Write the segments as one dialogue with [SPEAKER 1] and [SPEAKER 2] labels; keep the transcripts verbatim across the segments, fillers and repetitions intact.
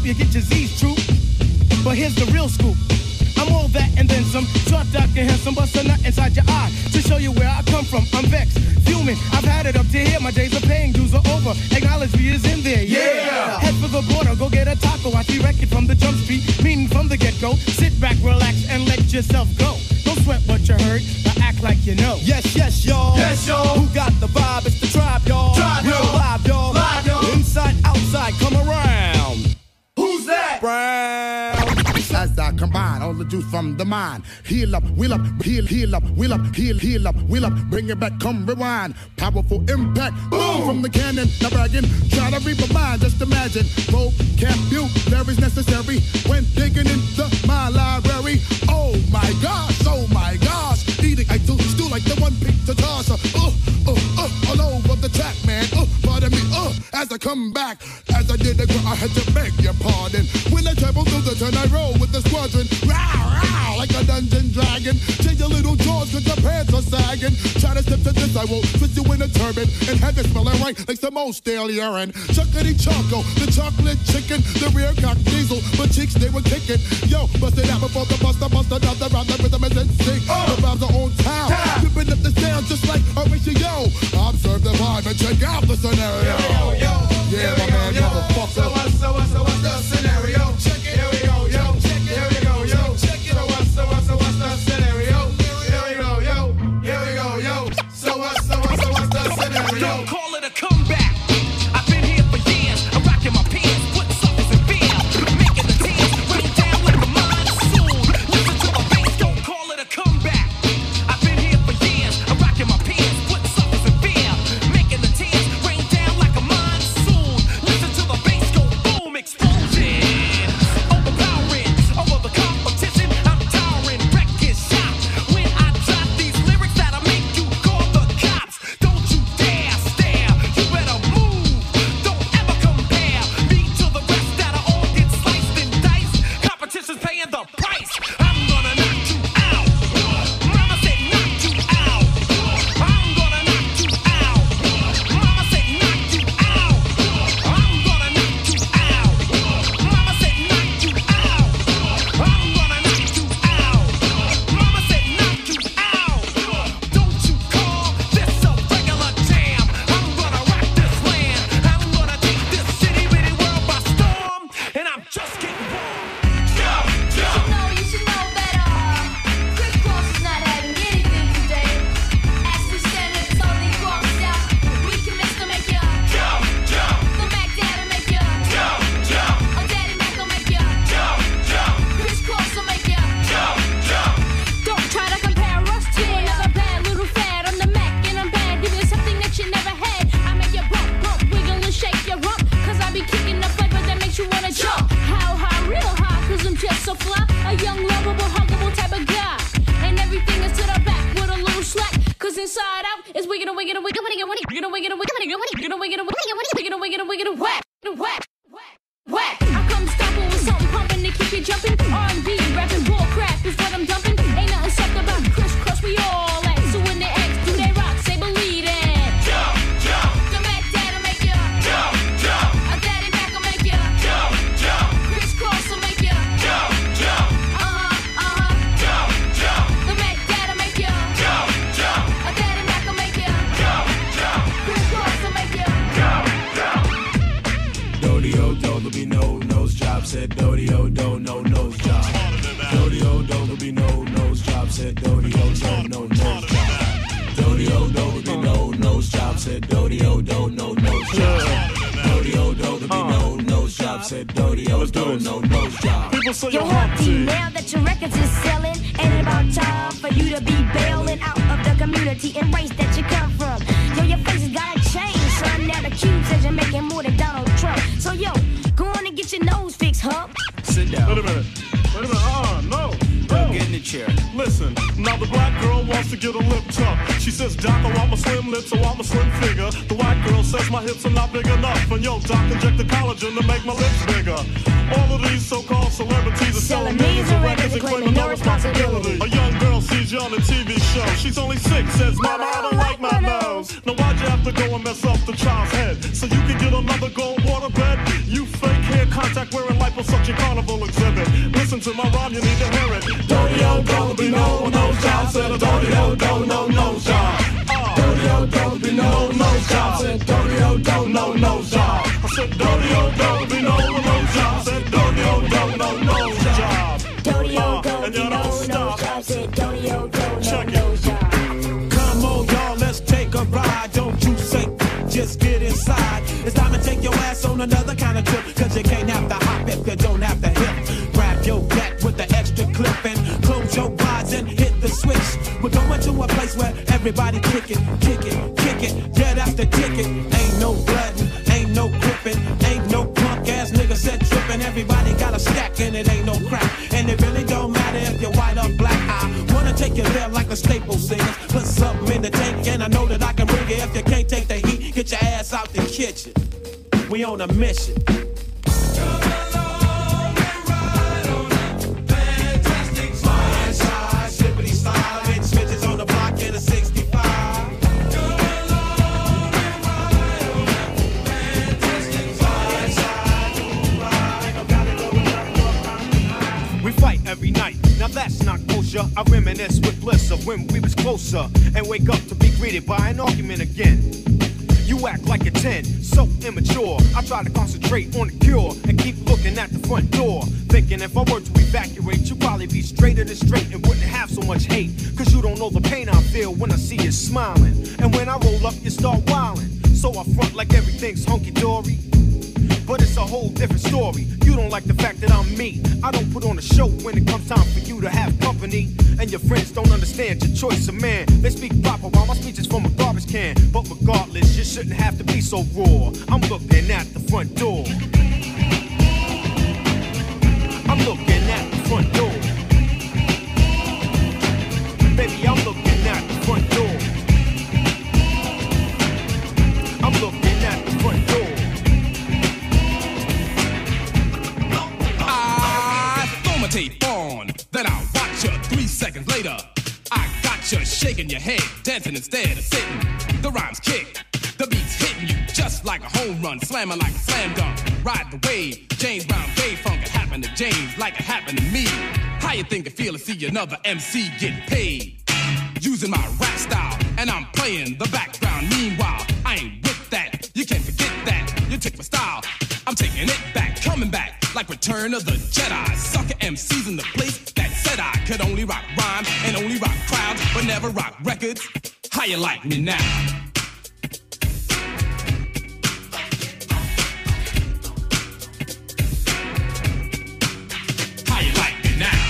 [SPEAKER 1] you get your Z's true. But here's the real scoop. I'm all that and then some. Short, dark, and handsome, bust a nut inside your eye to show you where I come from. I'm vexed, fuming. I've had it up to here. My days of paying dues are over. Acknowledge me is in there. Yeah. yeah. Head for the border, go get a taco. I see wreck it from the jump street, meaning from the get-go. Sit back, relax, and let yourself go. Don't sweat what you heard, but act like you know.
[SPEAKER 2] Yes, yes, y'all.
[SPEAKER 1] Yes, y'all.
[SPEAKER 2] Who got the vibe? It's the tribe, y'all.
[SPEAKER 1] Tribe,
[SPEAKER 2] Real
[SPEAKER 1] y'all.
[SPEAKER 2] live, y'all.
[SPEAKER 1] Live, y'all.
[SPEAKER 2] Inside, outside, come around.
[SPEAKER 1] Who's that?
[SPEAKER 2] Brown.
[SPEAKER 3] As I combine all the juice from the mind, heal up, wheel up, heal, heal up, wheel up, heal, heal up, wheel up, bring it back, come rewind. Powerful impact, boom from the cannon, now bragging. Try to read my mind, just imagine. Vocabulary's necessary when digging into my library. Oh my gosh, oh my gosh, eating I do stew like the one pizza tosser. Uh, uh, uh, all over the track, man. Uh, pardon me, uh, as I come back, as I did it, I had to beg your pardon. When I travel through the turn, I roll with the squadron. Row, row, like a dungeon dragon. Change your little jaws cause your pants are sagging. Try to step to this, I will twist you in a turban and have it smelling right like some old stale urine. Chuckity choco, the chocolate chicken, the rear cock diesel, but cheeks they were kicking. Yo, bust it out before the buster, bust another round, the rhythm is in sync. The vibes are on town, ripping up the sound just like Horatio. Observe the vibe and check out the scenario.
[SPEAKER 1] Yo, yo,
[SPEAKER 3] yeah, my man, motherfucker.
[SPEAKER 1] So what's, so what's, so what's the scenario? Check it. Here we go, yo. Check it. Here we go, yo. Check it. So what's, so what's, so what's the scenario? Here we go, yo. Here we go, yo. So what's, so what's, so what's the scenario?
[SPEAKER 4] Don't call it a comeback. I've been here for years. I'm rocking my pants, putting suckers in fear, making the tears rain down like a monsoon. Listen to my bass. Don't call it a comeback. I've been here for years. I'm rocking my pants, putting suckers in fear, making the tears rain down like a monsoon. Listen to the bass go boom, explosion, overpowering over the competition. I'm towering, wreck is shot when I drop these lyrics that'll make you call the cops. Don't you dare stare, you better move. Don't ever compare me to the rest that'll all get sliced and diced. Competition's paying the price. I'm gonna knock you out. Mama said knock you out. I'm gonna knock you out. Mama said knock you out. I'm gonna knock you out. Mama said knock you out. I'm gonna knock you out. Mama said knock you out. Don't you call this a regular jam. I'm gonna rock this land. I'm gonna take this city bitty world by storm. And I'm just getting warm.
[SPEAKER 5] You know, you should know that uh, Chris Cross is not having anything today. As we stand at totally crossed out, we commence to make ya jump, jump. The Mac Daddy make ya jump, jump. Oh, Daddy Mac will make ya jump, jump. Chris Cross will make ya jump, jump. Don't try to compare us to another bad little fad. I'm the Mac and I'm bad. Give you something that you never had. I make you bump, bump, wiggle and shake your rump. Cause I be kicking the flavor that makes you wanna jump. How high, real high, cause I'm just so fly. A young, lovable, huggable type of guy. And everything is to the back with a little slack. Cause inside out is wiggin' a wiggin' a wiggin' a wiggin' a wiggin' a wiggin' a wiggin' a wiggin' a wiggin' a wiggin' a wiggin' a wiggin' a wiggin' a whack, whack, whack. I come stomping with something pumping to keep you jumping. R and B, rapping bull crap is what I'm dumping. Ain't nothing soft about Chris Cross, we all at. So when they ask, do they rock, say believe it.
[SPEAKER 1] Jump, jump,
[SPEAKER 5] The Mac Dad'll make ya
[SPEAKER 1] jump, jump,
[SPEAKER 5] a Daddy Mac will make ya
[SPEAKER 1] jump, jump,
[SPEAKER 5] Chris Cross will make ya
[SPEAKER 1] jump, jump,
[SPEAKER 5] uh-huh, uh-huh.
[SPEAKER 1] jump, jump,
[SPEAKER 5] The Mac Dad'll make ya
[SPEAKER 1] jump, jump,
[SPEAKER 5] a Daddy Mac will make ya
[SPEAKER 1] jump, jump,
[SPEAKER 5] Chris Cross will make ya
[SPEAKER 1] jump, jump.
[SPEAKER 2] Dodio, do, there'll be no nose job. Said Dodio, do, no nose job. Dodio, do, there'll be no nose job. Said Dodio, do, no nose job. Dodio, do, there'll be no nose job. Said Dodio, do, no nose job. Dodio, do, there'll be no nose job. Said Dodio, do, no nose job.
[SPEAKER 5] Yo, Humpty, now that your records is selling, ain't it about time for you to be bailing out of the community and race that you come from? Yo, your face has gotta change, son. Now the cube says you're making more than Donald Trump. So, yo, go on and get your nose fixed, huh?
[SPEAKER 2] Sit down.
[SPEAKER 6] Wait a minute. Wait a minute. Uh, no.
[SPEAKER 2] Go get in the chair.
[SPEAKER 6] Listen, now the black girl wants to get a lip tuck. She says, Doc, I want my slim lips, I want my slim figure. The white girl says my hips are not big enough. And yo, Doc, inject the collagen to make my lips bigger. All of these so-called celebrities are selling millions of records and claiming no responsibility. A young girl sees you on a T V show. She's only six, says, Mama, I don't like my nose. Now why'd you have to go and mess up the child's head? So you can get another gold waterbed? You fake hair contact wearing lipo liposuction carnival exhibit. Listen to my rhyme, you need to hear it. Dirty old don't be no nose job. Said a dirty old don't no nose job. Dirty old don't be no nose job. Said dirty old don't no nose job. I said dirty old don't be no nose job. Said dirty old don't no nose job.
[SPEAKER 7] Dirty old
[SPEAKER 6] Uh, and you don't
[SPEAKER 7] nose
[SPEAKER 6] stop.
[SPEAKER 7] job. Said dirty old
[SPEAKER 6] Check it.
[SPEAKER 7] nose job.
[SPEAKER 1] Come on, y'all, let's take a ride. Don't you say, just get inside. It's time to take your ass on another kind of trip. Cause you can't have to hop if you don't have to hip. Grab your gat with the extra clip and close your eyes and hit the switch. We're going to a place where everybody kick it, kick it, kick it. Yeah, that's the ticket. Ain't no bloodin', ain't no gripping, ain't no punk ass nigga set tripping. Everybody got a stack and it ain't no crack. And it really don't matter if you're white or black. I wanna take you there like the Staples singers. Put something in the tank and I know that I can bring it. If you can't take the heat, get your ass out the kitchen. We on a mission.
[SPEAKER 8] We fight every night. Now that's not kosher. I reminisce with bliss of when we was closer and wake up to be greeted by an argument again. You act like a ten, so immature. I try to concentrate on the cure and keep looking at the front door. Thinking if I were to evacuate, you'd probably be straighter than straight and wouldn't have so much hate. Cause you don't know the pain I feel when I see you smiling. And when I roll up, you start wilding. So I front like everything's hunky-dory. But it's a whole different story. You don't like the fact that I'm me. I don't put on a show when it comes time for you to have company. And your friends don't understand your choice of man. They speak proper while my speech is from a garbage can. But regardless, you shouldn't have to be so raw. I'm looking at the front door. I'm looking at the front door. Baby, I'm looking at the front door. I'm looking at the front door.
[SPEAKER 9] Tape on, then I'll watch you three seconds later. I got you shaking your head, dancing instead of sitting. The rhymes kick, the beat's hitting you just like a home run, slamming like a slam dunk. Ride the wave, James Brown, Dave Funk. It happened to James like it happened to me. How you think it feel to see another M C get paid? Using my rap style, and I'm playing the background. Meanwhile, I ain't with that. You can't forget that. You took my style, I'm taking it back, coming back. Like Return of the Jedi. Sucker M Cs in the place that said I could only rock rhyme and only rock crowds, but never rock records. How you like me now? How you like me now?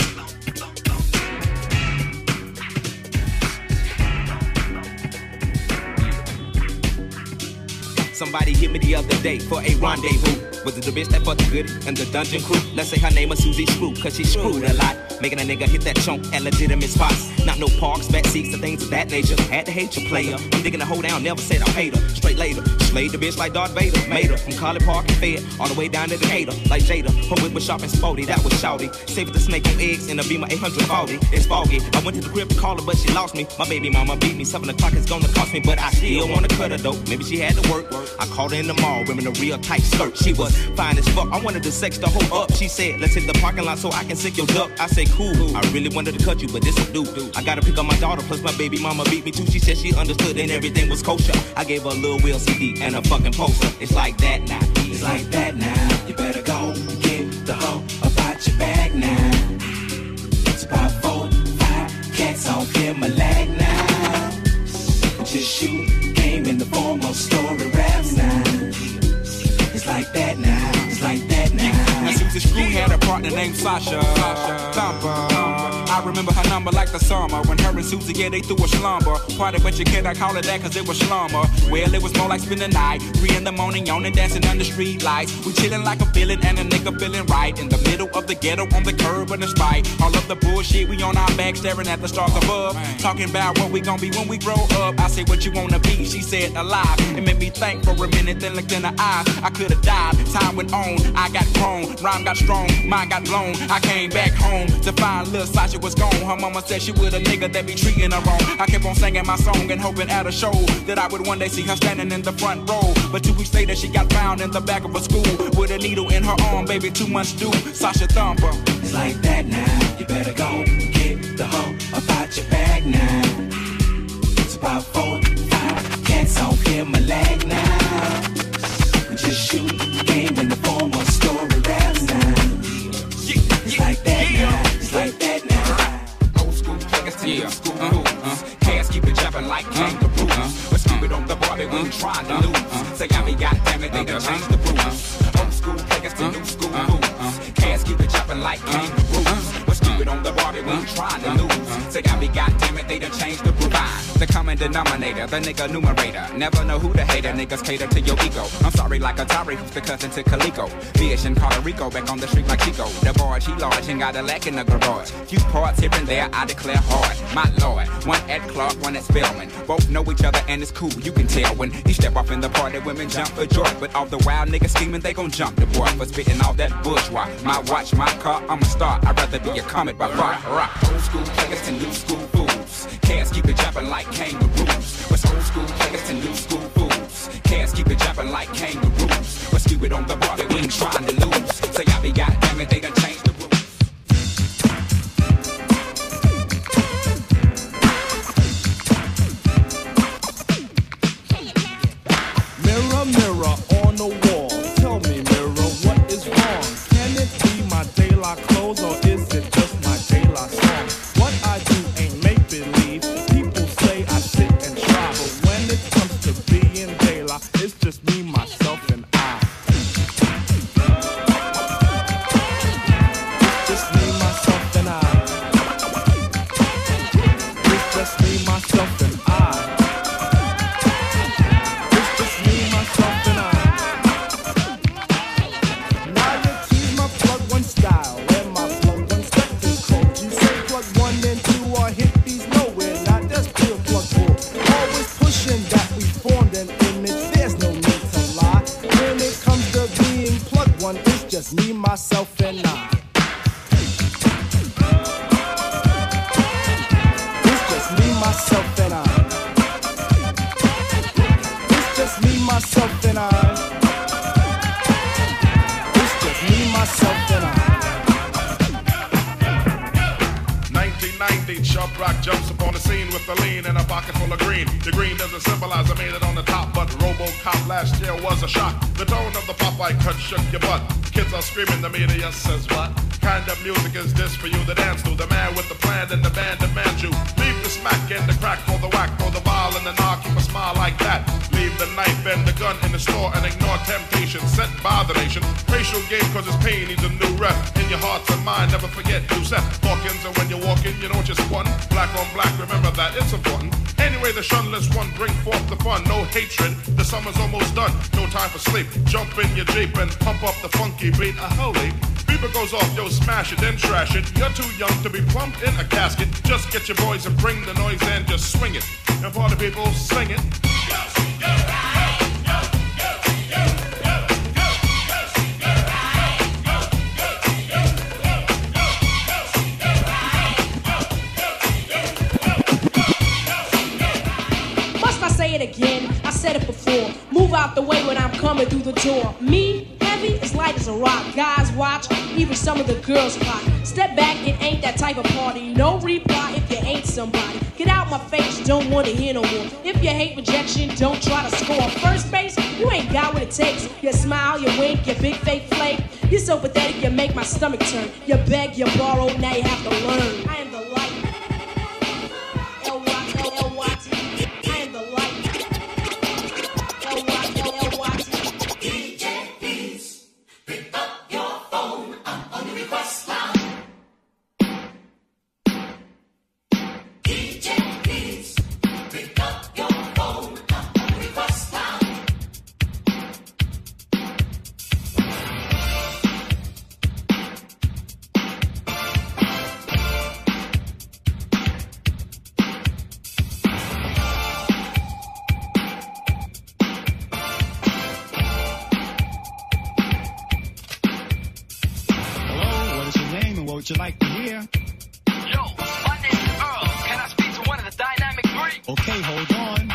[SPEAKER 10] Somebody hit me the other day for a rendezvous. Was it the bitch that fucked the goodie and the dungeon crew? Let's say her name was Susie Screw, cause she screwed a lot. Making a nigga hit that chunk at legitimate spots. Not no parks, back seats, and things of that nature. Had to hate your player. I'm digging the hoe down, never said I hate her. Straight later, slayed the bitch like Darth Vader. Made her from College Park and Fed, all the way down to Decatur. Like Jada, her whip was sharp and sporty, that was shouty. Saved the snake on eggs in a Beamer eight forty. It's foggy, I went to the crib to call her, but she lost me. My baby mama beat me, seven o'clock is gonna cost me. But I still wanna cut her though, maybe she had to work. I called her in the mall, wearing a real tight skirt. She was fine as fuck, I wanted to sex the hoe up. She said, let's hit the parking lot so I can sick your duck. I say, cool, I really wanted to cut you, but this will do. I gotta pick up my daughter, plus my baby mama beat me too. She said she understood and everything was kosher. I gave her a little Will C D and a fucking poster. It's like that now. It's like that now. You better go get the hoe about your bag now. It's about four, five cats on him a lag now. Just shoot game in the form of story raps now. It's like that now. It's like that now.
[SPEAKER 11] Now Susie Screw had a partner named Sasha. Sasha. Thumper. I remember her number like the summer. When her and Susie, yeah, they threw a slumber party, but you cannot call it that cause it was slumber. Well, it was more like spending the night. Three in the morning, yawning, dancing under street lights. We chilling like a villain and a nigga feeling right. In the middle of the ghetto on the curb and the spite. All of the bullshit, we on our back staring at the stars above. Talking about what we gon' be when we grow up. I say what you wanna be, she said alive. It made me think for a minute, then looked in her eyes. I could've died, time went on, I got grown. Rhyme got strong, mind got blown. I came back home to find little Sasha was was gone. Her mama said she would a nigga that be treating her wrong. I kept on singing my song and hoping at a show that I would one day see her standing in the front row. But two weeks later she got found in the back of a school with a needle in her arm, baby, two months due. Sasha Thumper.
[SPEAKER 10] It's like that now. You better go get the hoe about your bag now. It's about four, five cats on here, my leg now. Just shoot the game in the form of story raps now. It's like that now. It's like that now. Old school niggas to new school rules. Cats keep it jumping like kangaroos. But stupid on the Barbie when you trying to lose. Say I mean, goddammit, they done changed the rules. Old school niggas to new school rules. Cats keep it jumping like kangaroos. But stupid on the Barbie when you trying to lose. Say I mean, goddammit, they done changed the rules. The common denominator, the nigga numerator. Never know who the hater, niggas cater to your ego. I'm sorry like Atari, who's the cousin to Calico. Fish in Puerto Rico, back on the street like Chico. The barge, he large and got a lack in the garage. Few parts here and there, I declare hard. My lord, one at Clark, one at Spelman. Both know each other and it's cool, you can tell. When he step off in the party, women jump for joy. But all the wild niggas scheming, they gon' jump the boy for spitting all that bourgeois. My watch, my car, I'm a star. I'd rather be a comet by far. Rock. Old school players to new school fools. Cats keep it jumping like kangaroos. What's old school players to new school fools? Cats keep it jumping like kangaroos. What's stupid on the Barbie we ain't trying to lose. Say I be goddamn it, they done changed the rules.
[SPEAKER 1] Mirror, mirror on the wall, tell me, mirror, what is wrong? Can it be my De La clothes or is it just my De La song? What I do ain't make believe. People say I sit and try, but when it comes to being De La, it's just me, myself, and I. It's just me, myself, and I. It's just me, myself, and I. Just me, myself, and I. It's just me, myself, and I. It's just me, myself, and I. It's just me, myself, and I.
[SPEAKER 6] nineteen ninety, Chubb Rock jumps upon the scene with the lean and a pocket full of green. The green doesn't symbolize I made it on the top, but RoboCop last year was a shock. The tone of the Popeye cut shook your butt. Kids are screaming, the media says what? Kind of music is this for you to dance to? The man with the plan and the band demands you. Leave the smack and the crack for the whack, for the ball and the knock, keep a smile like that. Leave the knife and the gun in the store and ignore temptation sent by the nation. Racial game cause it's pain needs a new rep. In your hearts and mind, never forget you set Hawkins, and when you walk in, you know just one. Black on black, remember that, it's important. Anyway, the shunless one bring forth the fun. No hatred, the summer's almost done. No time for sleep. Jump in your Jeep and pump up the funky beat. A holy beeper goes off, yo, smash it, then trash it. You're too young to be plumped in a casket. Just get your boys and bring the noise and just swing it. And for the people, sing it.
[SPEAKER 7] It again, I said it before. Move out the way when I'm coming through the door. Me, heavy, as light as a rock. Guys watch, even some of the girls clock. Step back, it ain't that type of party. No reply if you ain't somebody. Get out my face, don't want to hear no more. If you hate rejection, don't try to score. First base, you ain't got what it takes. You smile, you wink, you big fake flake. You're so pathetic, you make my stomach turn. You beg, you borrow, now you have to learn. I am the light. L Y L L Y T. I am the light. D J Beats, pick up your phone, I'm on the request line. D J Beats, pick up your phone, I'm on the request line.
[SPEAKER 12] What would you like to hear? Yo. Okay, hold on.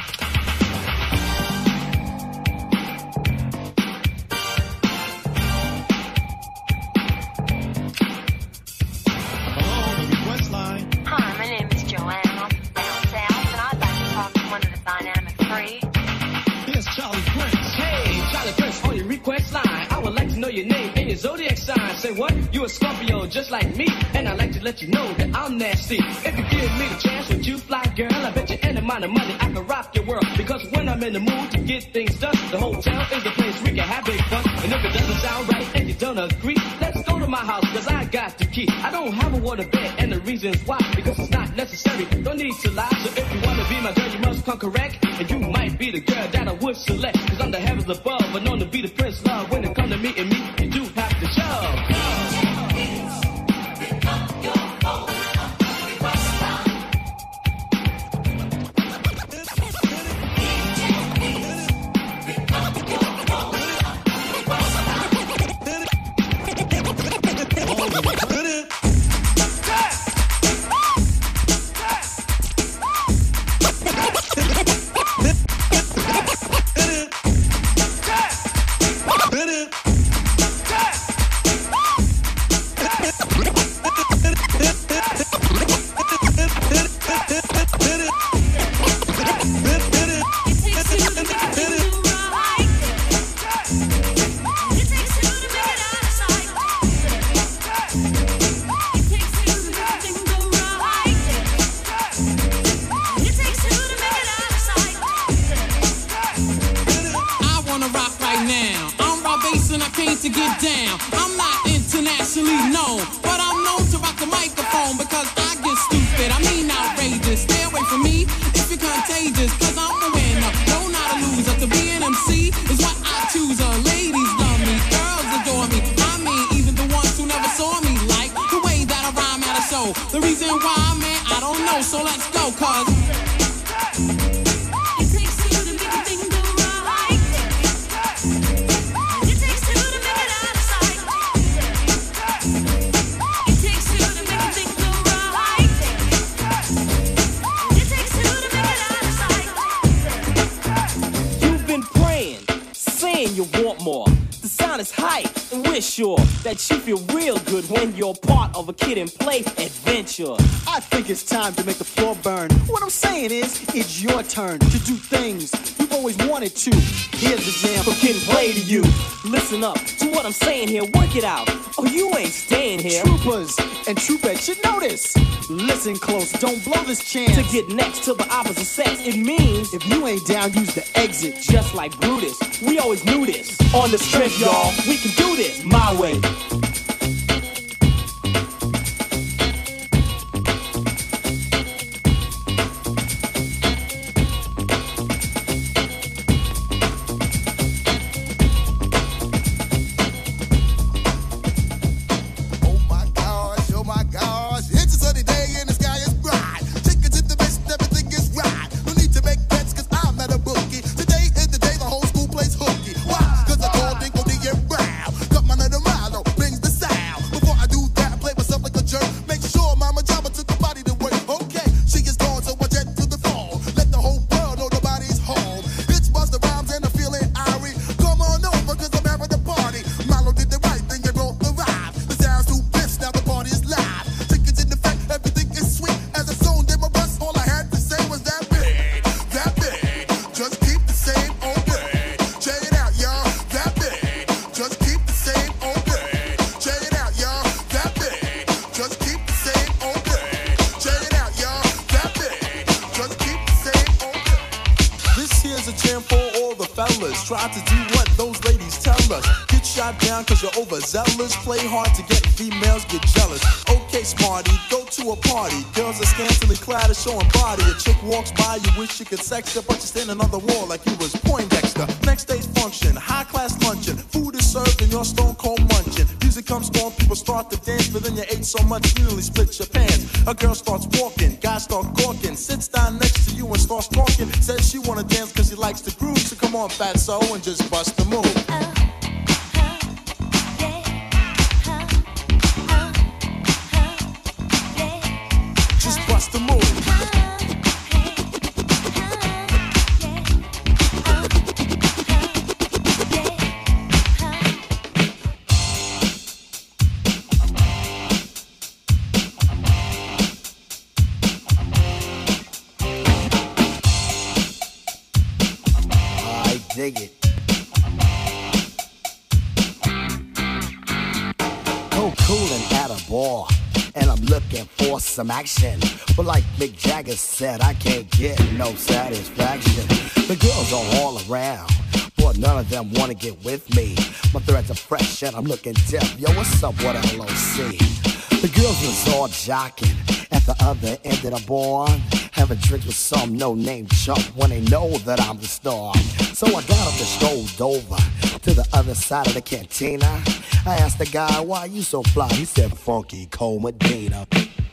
[SPEAKER 12] Hello, the request line.
[SPEAKER 13] Hi, my name is Joanne. I'm from down south, and I'd like to talk to one of the Dynamic Three.
[SPEAKER 12] Here's Charlie Prince.
[SPEAKER 14] Hey, Charlie Prince on your request line. I would like to know your name and your zodiac sign. Say what? You a Scorpio just like me, and I'd like to let you know that I'm nasty. If you give me the chance, would you fly, girl? I bet you any amount of money I can rock your world. Because when I'm in the mood to get things done, the hotel is the place we can have big fun. And if it doesn't sound right and you don't agree, let's go to my house, cause I got the key. I don't have a water bed, and the reason's why, because it's not necessary. Don't need to lie, so if you wanna be my girl, you must come correct. And you might be the girl that I would select, cause I'm the heavens above, but known to be the prince love. When it come to meeting me, you do have to show.
[SPEAKER 15] To get down, I'm not internationally known, but I'm known to rock the microphone because I get stupid. I mean outrageous. Stay away from me if you're contagious, cause I'm a winner, no not a loser. To be an M C is what I choose. Uh, ladies love me, girls adore me. I mean even the ones who never saw me like the way that I rhyme at a show. The reason why, man, I don't know. So let's go, cause
[SPEAKER 14] you want more. The sound is hype, and we're sure that you feel real good when you're part of a Kid and Play adventure.
[SPEAKER 16] I think it's time to make the floor burn. What I'm saying is, it's your turn to do things you've always wanted to. Here's the jam
[SPEAKER 14] from Kid and Play to you. Listen up to what I'm saying here, work it out. Oh, you ain't staying here.
[SPEAKER 16] Troopers and troopettes should know this. Listen close, don't blow this chance.
[SPEAKER 14] To get next to the opposite sex, it means
[SPEAKER 16] if you ain't down, use the exit.
[SPEAKER 14] Just like Brutus, we always knew this. On the strip, y'all, we can do this my way.
[SPEAKER 17] Overzealous, play hard to get females, get jealous. Okay, smarty, go to a party. Girls are scantily clad and showing body. A chick walks by, you wish you could sex her, but you're standing on the wall like you was Poindexter. Next day's function, high class luncheon. Food is served and you're stone cold munching. Music comes on, people start to dance, but then you ate so much you nearly split your pants. A girl starts walking, guys start gawking, sits down next to you and starts talking. Says she wanna dance cause she likes the groove, so come on, fatso, and just bust the move. Just bust the move.
[SPEAKER 18] dig it. Go coolin' at a bar, and I'm looking for some action. But like Mick Jagger said, I can't get no satisfaction. The girls are all around, but none of them wanna get with me. My threads are fresh and I'm looking deaf. Yo, what's up with L O C? The girls was all jocking at the other end of the bar, having drinks with some no-name chump when they know that I'm the star. So I got up and strolled over to the other side of the cantina. I asked the guy, why you so fly? He said, Funky Cole Medina.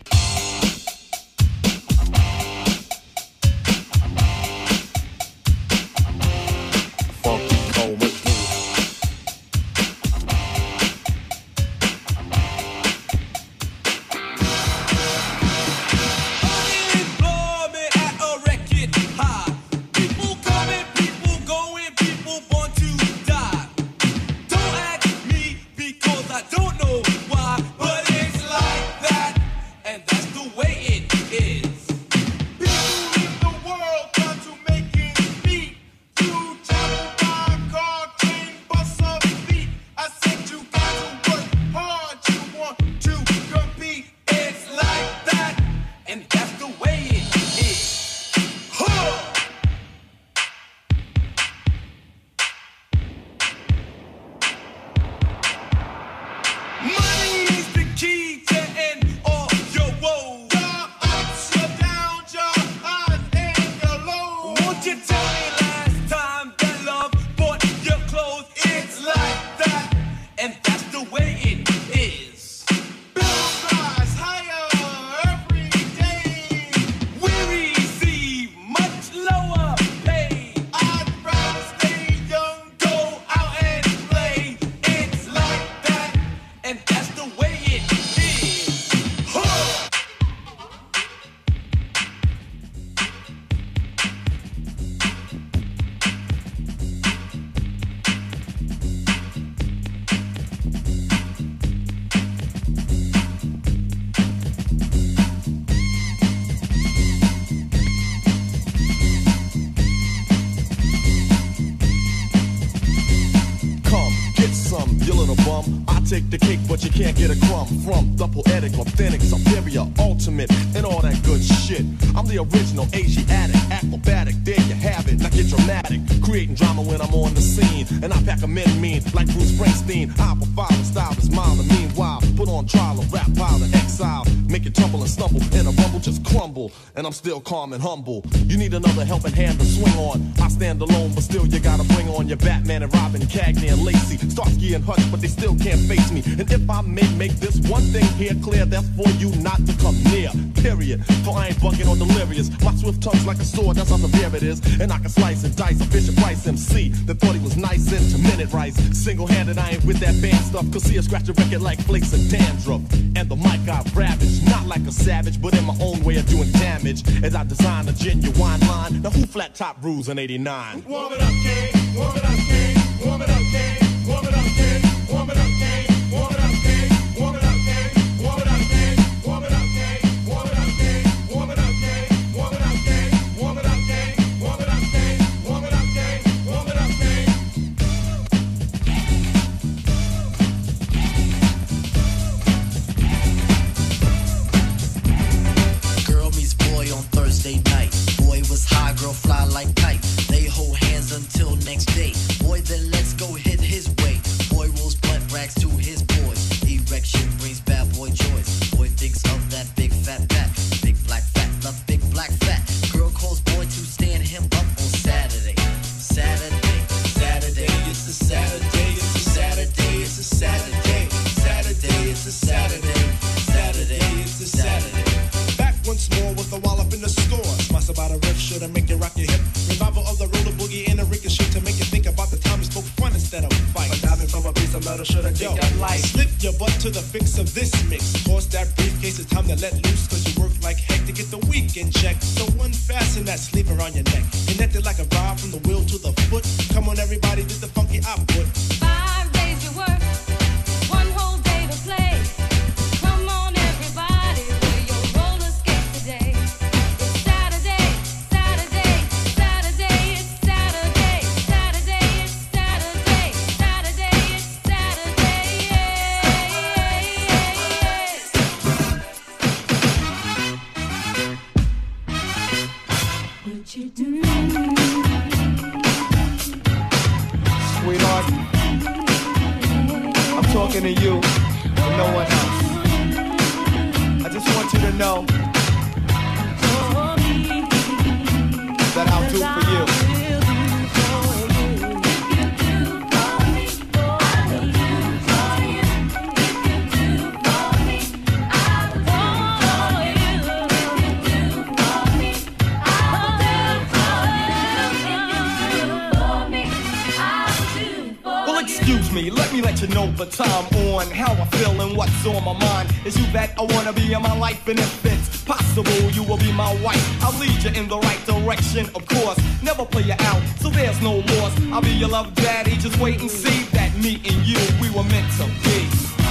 [SPEAKER 18] Funky Cole Medina.
[SPEAKER 19] Take the cake, but you can't get a crumb from the poetic, authentic, superior, ultimate, and all that good shit. I'm the original Asiatic, acrobatic, there you have it. Now get dramatic, creating drama when I'm on the scene, and I pack 'em in mean like Bruce Springsteen. I profile and style is mild, and meanwhile put on trial a rap pile of exile, make it tumble and stumble, and a rumble just crumble. And I'm still calm and humble. You need another helping hand to swing on. I stand alone, but still you gotta bring on your Batman and Robin, Cagney and Lacey, Starsky and Hutch, but they still can't face me. And if I may make this one thing here clear, that's for you not to come near, period. For I ain't bugging or delirious. My swift tongue's like a sword, that's how severe it is. And I can slice and dice a Fisher Price M C that thought he was nice into minute rice. Single-handed, I ain't with that band stuff, cause see I scratch a record like flakes of dandruff. And the mic I ravage, not like a savage, but in my own way of doing damage, as I design a genuine line. Now who flat top rules in eighty-nine?
[SPEAKER 2] Warm it up, King. Warm it up, King. Warm it up, King. Warm it up, King. Warm it up, King. Warm it up, King. Warm it up, King. Warm it up, King. Warm it up, King. Warm it up, King. Warm it up, King. Warm it up, King. Warm it up, King. Warm it up, King. Warm it up, King. Warm it up, King.
[SPEAKER 20] Girl meets boy on Thursday night. Boy was high, girl fly like kite. They hold hands until next day. Boy, then let's go hit his way. Boy rolls blunt racks to his boy. Erection brings bad boy joys. Boy thinks of that big fat back. Big black fat, love big black fat. Girl calls boy to stand him up on Saturday. Saturday, Saturday, it's a Saturday, it's a Saturday, it's a Saturday. Saturday, it's a Saturday. Saturday, it's a Saturday.
[SPEAKER 17] Back once more with a wallop in the store. Smash about a riff, should I make you rock your hip? Revival of the roller boogie and a ricochet to make you think about the time you spoke fun instead of fight. But diving from a piece of metal, should I take that light? Slip your butt to the fix of this mix. Toss that briefcase, it's time to let loose, cause you work like heck to get the weekend check. So unfasten that sleeve around your neck. Connected like a vibe from the wheel to the foot. Come on everybody, do the funky output.
[SPEAKER 5] Five days you work, one whole day to play. Come on everybody, wear your roller skates today. It's Saturday, Saturday, Saturday, it's Saturday, Saturday,
[SPEAKER 1] and no one else. I just want you to know that I'll do for you.
[SPEAKER 21] Excuse me, let me let you know the time on how I feel and what's on my mind. Is you that I wanna be in my life, and if it's possible, you will be my wife. I'll lead you in the right direction, of course. Never play you out, so there's no loss. I'll be your love daddy, just wait and see that me and you, we were meant to be.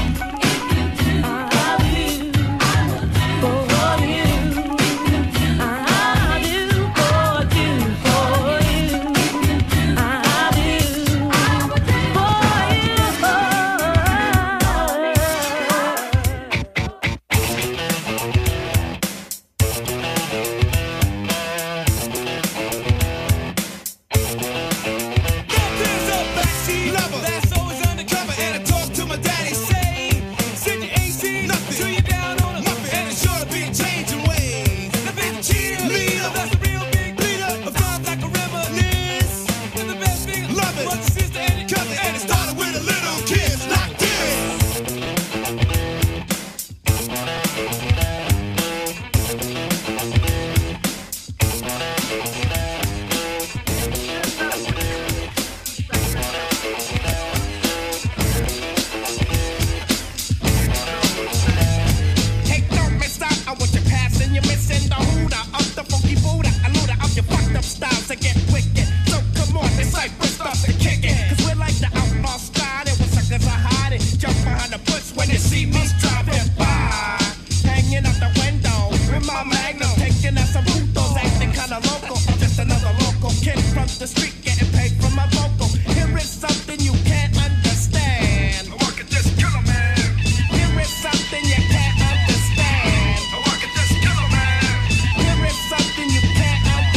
[SPEAKER 9] That's always undercover, and I talk to my daddy, say, said you ain't seen nothing till you down on a muffin, and it's sure to be changing ways. The big cheerleader, that's a real big leader, a vibe like a reminisce. And the best thing, love it, was your sister and your cousin, and it started with a little kiss like this. To get wicked, so come on, this cypress starts to kick it. Cause we're like the outlaw style, there was suckers are hiding. Jump behind the bush when they see me driving by. Hanging out the window with my magnum, taking out some putos, acting kinda local. I'm just another local kid from the street, getting paid for my vocal. Here is something you can't understand. I could just kill a man. Here is something you can't understand. I could just kill a man. Here is something you can't understand.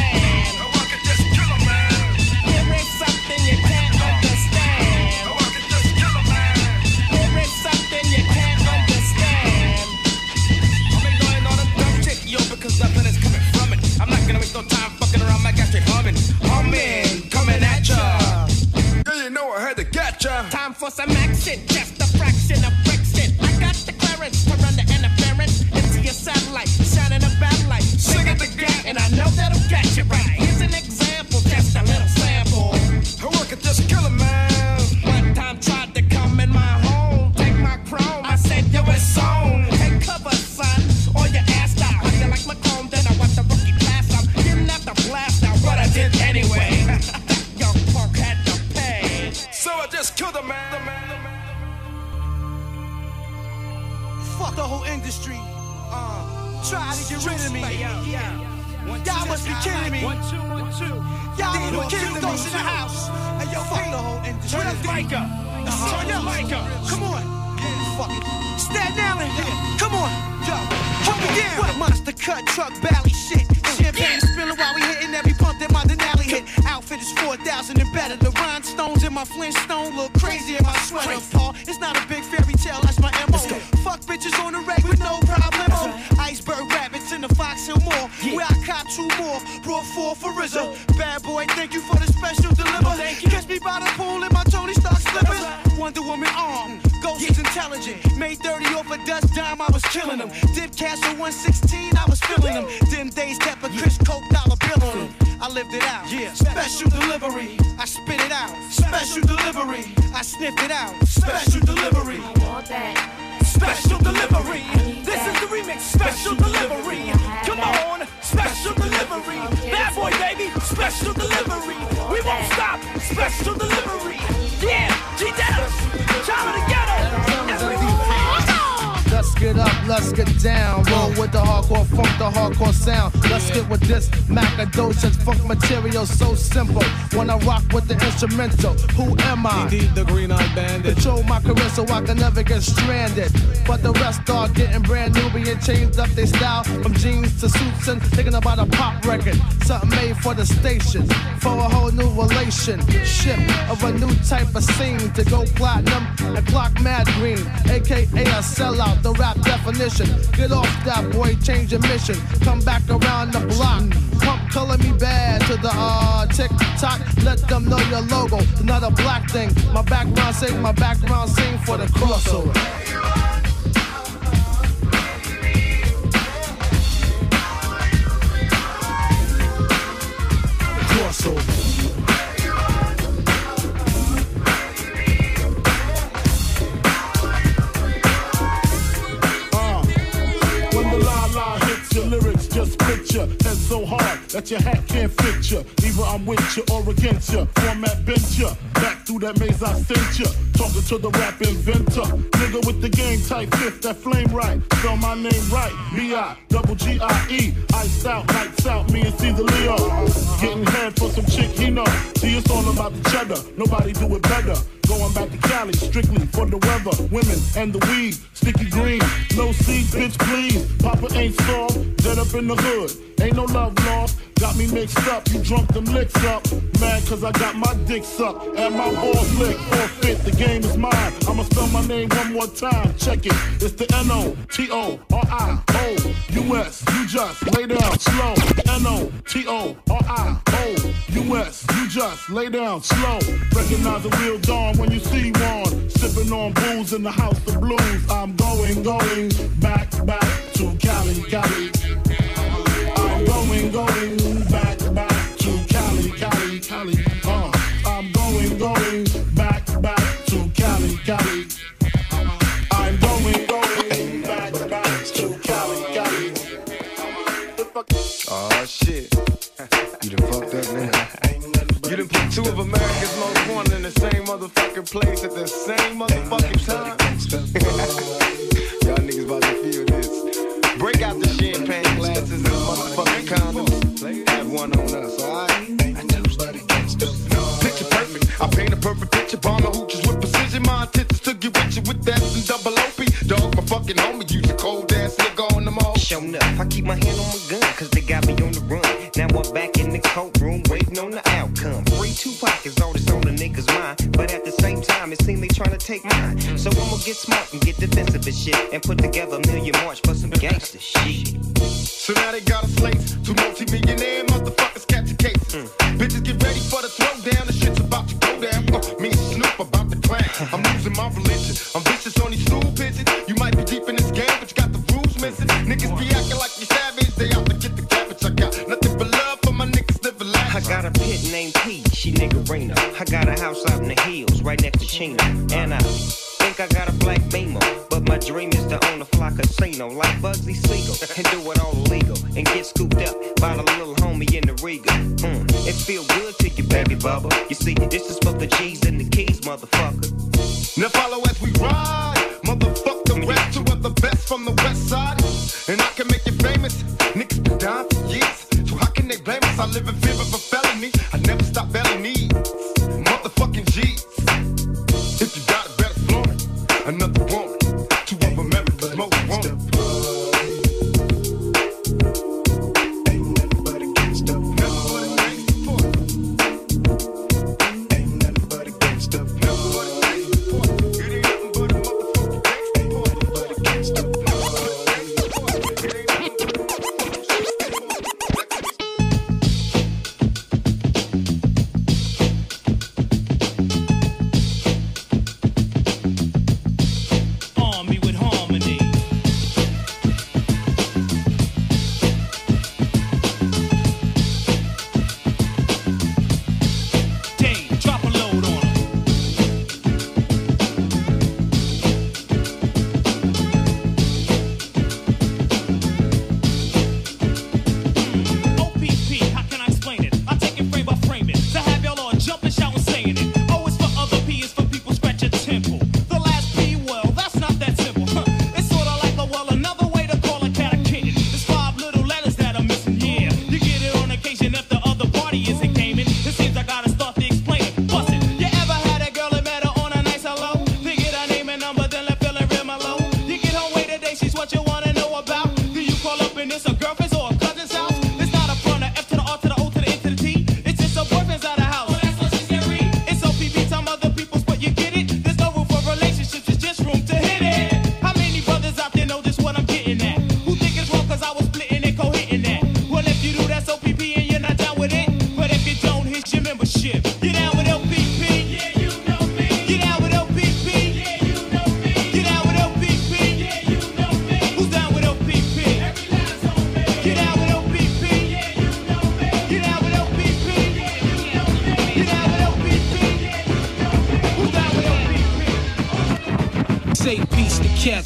[SPEAKER 9] Time for some action, just a fraction of friction. I got the clearance to run the interference into your satellite, shining a bad light. Sing it again, and I know that'll catch it right. Here's an example, just a little sample. I could just kill a man. One time tried to come in my home, take my chrome. I said, yo, it's on. Take cover, son, or your ass out. How you like my chrome? Then I want the rookie pass out. Didn't have to blast out, but I did anyway. Young punk had to pay. So I just killed a man.
[SPEAKER 1] Fuck the whole industry. Uh, try to get rid of me. Y'all must be kidding me.
[SPEAKER 9] One, two, one, two.
[SPEAKER 1] Y'all little kidding those in the house. Hey, yo, fuck the whole industry.
[SPEAKER 9] Turn the mic up. Turn the mic up.
[SPEAKER 1] Come on. Fuck it. Stand down in here. Come on. Yo, hold me down. What a monster cut truck bally shit. Champagne spilling while we hitting every pump that my Denali hit. Outfit is four thousand and better. The rhinestones in my Flintstone look crazy in my sweater, Paul. It's not a big fairy tale, that's my M O. Fuck bitches on the reg with no problem. Iceberg rabbits in the Fox Hill Mall, where I cop two more. Brought four for R Z A. Bad boy, thank you for the special deliver. Catch me by the pool in my Tony Stark slippers. Wonder Woman arm, Ghost is intelligent. Made thirty off a dust dime, I was killing them. Dip cash for one sixteen, I was filling them. Them days kept a Chris Coke dollar bill on them. I lived it out. Yeah. Special delivery. I spit it out. Special delivery. I sniffed it out. Special delivery.
[SPEAKER 5] I want that.
[SPEAKER 1] Special delivery. This is the remix. Special delivery. Come on. Special delivery. Bad boy, baby. Special delivery. We won't stop. Special delivery. Yeah. G-Dubs. Child of the ghetto. Everyone.
[SPEAKER 22] Dusk
[SPEAKER 1] it up, let's get down. Roll with the hardcore funk, the hardcore sound. Let's get with this Macadocious funk material so simple. When I rock with the instrumental, who am I?
[SPEAKER 9] Indeed, the Green Eyed Bandit.
[SPEAKER 1] Control my career so I can never get stranded. But the rest are getting brand new, being changed up their style from jeans to suits and thinking about a pop record. Something made for the stations, for a whole new relationship of a new type of scene to go platinum and clock mad green, aka a sellout, the rap definition. Get off that boy, change your mission. Come back around the block. Pump color me bad to the uh, tick tock. Let them know your logo. It's not a black thing. My background sing, my background sing for the crossover. Crossover.
[SPEAKER 6] Your lyrics just picture head so hard that your hat can't fit you. Either I'm with you or against you. Format bent you. Back through that maze I sent you. Talking to the rap inventor. Nigga with the game type fifth that flame right. Spell my name right. B I double G I E. Iced out, lights out, me and Caesar Leo. Getting head for some chick he know. See, it's all about the cheddar. Nobody do it better. Going back to Cali, strictly for the weather. Women and the weed, sticky green. No seed, bitch, please. Papa ain't soft, dead up in the hood. Ain't no love lost, got me mixed up. You drunk them licks up. Mad cause I got my dick sucked and my balls licked. Forfeit, the game is mine. I'ma spell my name one more time. Check it. It's the N O T O R I O U S. You just lay down slow. N O T O R I O U S. You just lay down slow. Recognize a real dawn when you see one. Sipping on booze in the house of blues. I'm going, going back, back to Cali, Cali. I'm going, going back, back to Cali, Cali, Cali. Uh, I'm going, going back, back to Cali, Cali. I'm going, going back, back to Cali, Cali.
[SPEAKER 3] Oh shit. You done fucked up now. You done put two of America's most wanted in the same motherfucking place at the same motherfucking time. Y'all niggas about to feel this. Break out the champagne glasses and motherfucking condoms. Have one on us, alright? Picture perfect. I paint a perfect picture. Bomb the hooches with precision. My intentions to get with you with that and double O P. Dog, my fucking homie. Use a cold ass nigga on them all.
[SPEAKER 22] Showing up. I keep my hand on my gun cause they got me on the run. Now I'm back in the courtroom waiting on the outcome. Free Tupac is all that's on the niggas' mind. But at the same time, it seems they trying to take mine. So I'ma get smart and get defensive and shit. And put together a million march for some gangster shit.
[SPEAKER 3] So now they got us laced. Two multi-millionaire motherfuckers catching cases. Mm. Bitches get ready for the throwdown. The shit's about to go down. Uh, me and Snoop about to clown. I'm losing my religion. I'm vicious on these stool pigeons. You might be deep in this game, but you got the rules missing. Niggas be acting like you savage. They out to get the cabbage. I got nothing but love for my niggas living life.
[SPEAKER 22] I got a pit named P, she niggerina. I got a house out in the hills, right next to Chino. And I think I got a black Beamer, but my dream is to own a fly casino like Bugsy Siegel and do it all illegal and get scooped up by the little homie in the Regal. Mm, it feel good to you, baby bubba. You see, this is for the G's and the keys, motherfucker.
[SPEAKER 3] Now follow as we ride, motherfuck the rest. Two of the best from the west side, and I can make you famous. Niggas been down for years, so how can they blame us? I live in fear of a felony. I never stop belly needs, motherfucking G's. If you got it, better flaunt it. Another woman, two of America's most wanted.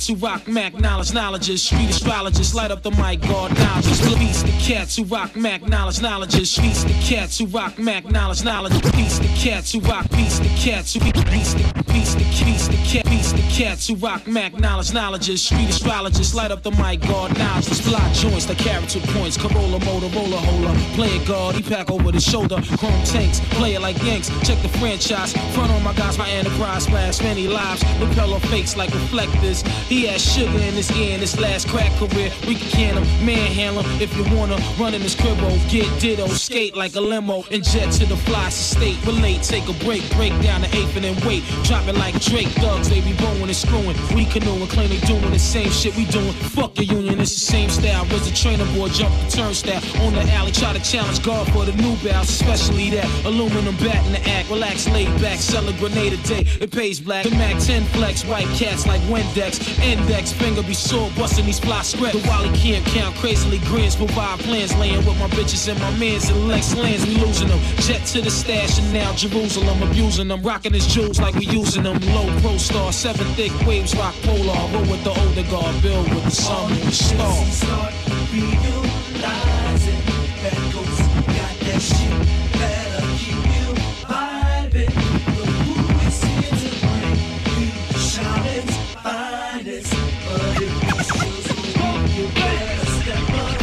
[SPEAKER 4] cats who rock Mac knowledge, knowledges, street astrologists, light up the mic, guard knowledge. Release the cats who rock Mac knowledge, knowledges, streets the cats who rock Mac knowledge, knowledge. Beats the cats who rock, beats the cats who beats the beats the beats the cat, beats the cats who rock Mac knowledge, knowledges, street astrologists, light up the mic, guard knowledge. Fly joints like character points, Corolla, Motorola, hola. Play it guard, he pack over the shoulder, chrome tanks, play it like Yanks. Check the franchise, front on my guys, my enterprise, splash many lives, propeller fakes like reflectors. He has sugar in his ear in his last crack career. We can can him, manhandle him if you wanna. Run in his cribbo, get ditto, skate like a limo, and jet to the fly state. Relate, take a break, break down the eighth and then wait. Drop it like Drake, thugs, they be bowing and screwing. We canoeing, claim they doing the same shit we doing. Fuck your union, it's the same style. Was a trainer boy, jump the turnstile on the alley, try to challenge God for the new bounce, especially that aluminum bat in the act. Relax, laid back, sell a grenade a day. It pays black. The Mac ten flex, white cats like Windex. Index, finger be sore, busting these fly script. The Wally can't count, crazily grins, provide plans. Laying with my bitches and my mans and Lex lands, we losing them. Jet to the stash and now Jerusalem, abusing them. Rocking his jewels like we using them. Low pro star, seven thick waves, rock polar. Roll with the older guard, build with the sun and the star.
[SPEAKER 2] Realizing that ghost got that shit that'll keep you vibing. Look who is here to bring you Charlotte's finest. But if you choose me, you better step up.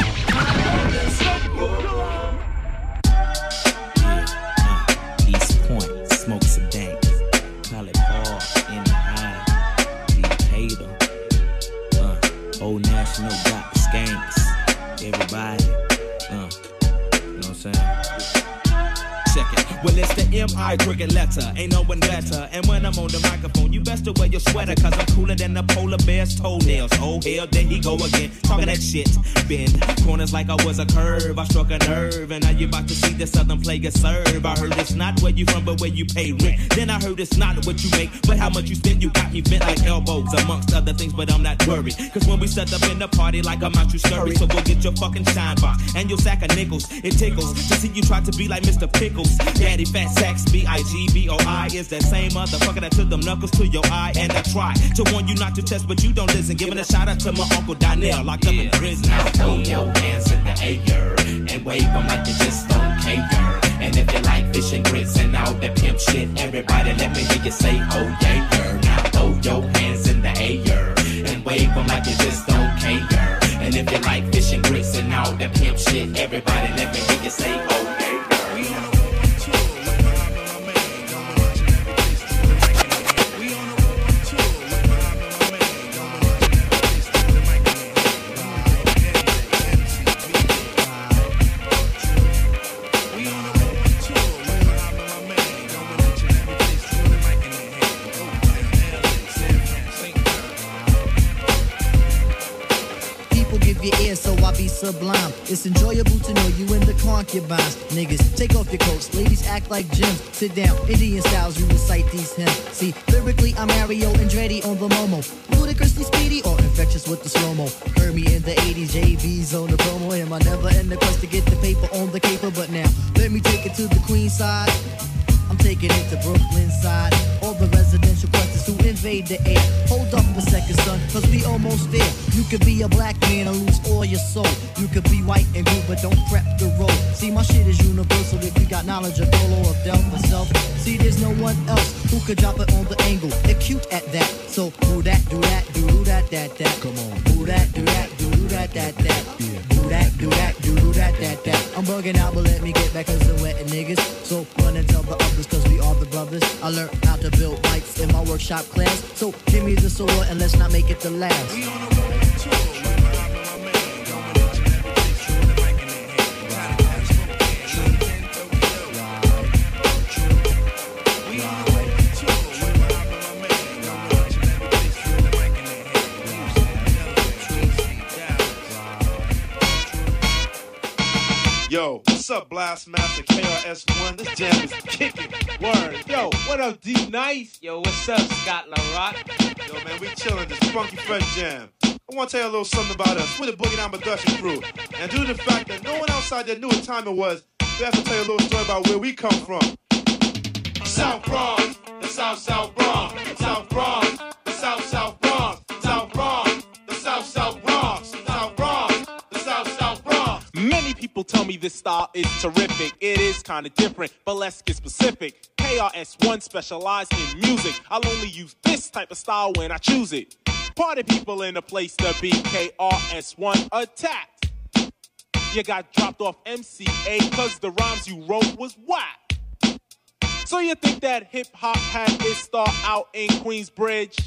[SPEAKER 10] Yeah, uh, East Point, smoke some dank. Pilot Paul in the eye. Be hater. Uh, Old National got the skanks. Everybody, uh, you know what I'm saying? Check it. Well, it's the M I cricket letter, ain't no one better. And when I'm on the microphone, you best to wear your sweater, cause I'm cooler than the polar bear's toenails. Oh hell, there he go again, talking that shit. Bend corners like I was a curve, I struck a nerve, and now you about to see the southern player serve. I heard it's not where you from, but where you pay rent. Then I heard it's not what you make, but how much you spend. You got me bent like elbows, amongst other things, but I'm not worried, cause when we set up in the party like I'm out you scurry. So go get your fucking shine box and your sack of nickels. It tickles to see you try to be like Mister Pickles. Daddy Fat Sacks, B I G B O I is that same motherfucker that took them knuckles to your eye. And I try to warn you not to test, but you don't listen. Giving a shout out to my Uncle Donnell, locked up in prison.
[SPEAKER 8] Now throw your hands in the air and wave them like you just don't care. And if you like fish and grits and all that pimp shit, everybody let me hear you say, oh yeah, girl. Now throw your hands in the air and wave them like you just don't care. And if you like fish and grits and all that pimp shit, everybody let me hear you say, oh yeah, girl.
[SPEAKER 20] So I be sublime. It's enjoyable to know you in the concubines. Niggas, take off your coats. Ladies act like gems. Sit down, Indian styles, you recite these hymns. See, lyrically, I'm Mario Andretti on the Momo. Ludicrously speedy or infectious with the slow-mo. Heard me in the eighties, J V's on the promo. Am I never in the quest to get the paper on the caper? But now, let me take it to the Queen side. I'm taking it to Brooklyn side. All the residential clusters who invade the air. Hold up a second, son, cause we almost there. You could be a black man and lose all your soul. You could be white and blue, but don't prep the road. See, my shit is universal if you got knowledge of Dolo or Del myself. See, there's no one else who could drop it on the angle. They're cute at that. So, do that, do that, do that, that, that. Come on. Do that, do that, do that, that, that. Do that, do that, do that, that, that. I'm bugging out, but let me get back cause I'm wetting niggas. So, run and tell the others cause we are the brothers. I learned how to build bikes in my workshop class. So, give me the sword and let's not make it the last. We on a roll too.
[SPEAKER 23] Yo, what's up, Blastmaster K R S One? This jam is kicking. Word. Yo, what up, D Nice?
[SPEAKER 22] Yo, what's up, Scott LaRock?
[SPEAKER 23] Yo, man, we chilling this funky fresh jam. I want to tell you a little something about us. We're the Boogie Down Production crew. And due to the fact that no one outside there knew what time it was, we have to tell you a little story about where we come from. South Bronx, the South South Bronx, South Bronx, the South South Bronx, South Bronx.
[SPEAKER 7] me this style is terrific. It is kinda different, but let's get specific. K R S One specialize in music. I'll only use this type of style when I choose it. Party people in the place to be. K R S One attacked. You got dropped off M C A cause the rhymes you wrote was whack. So you think that hip-hop had its start out in Queensbridge?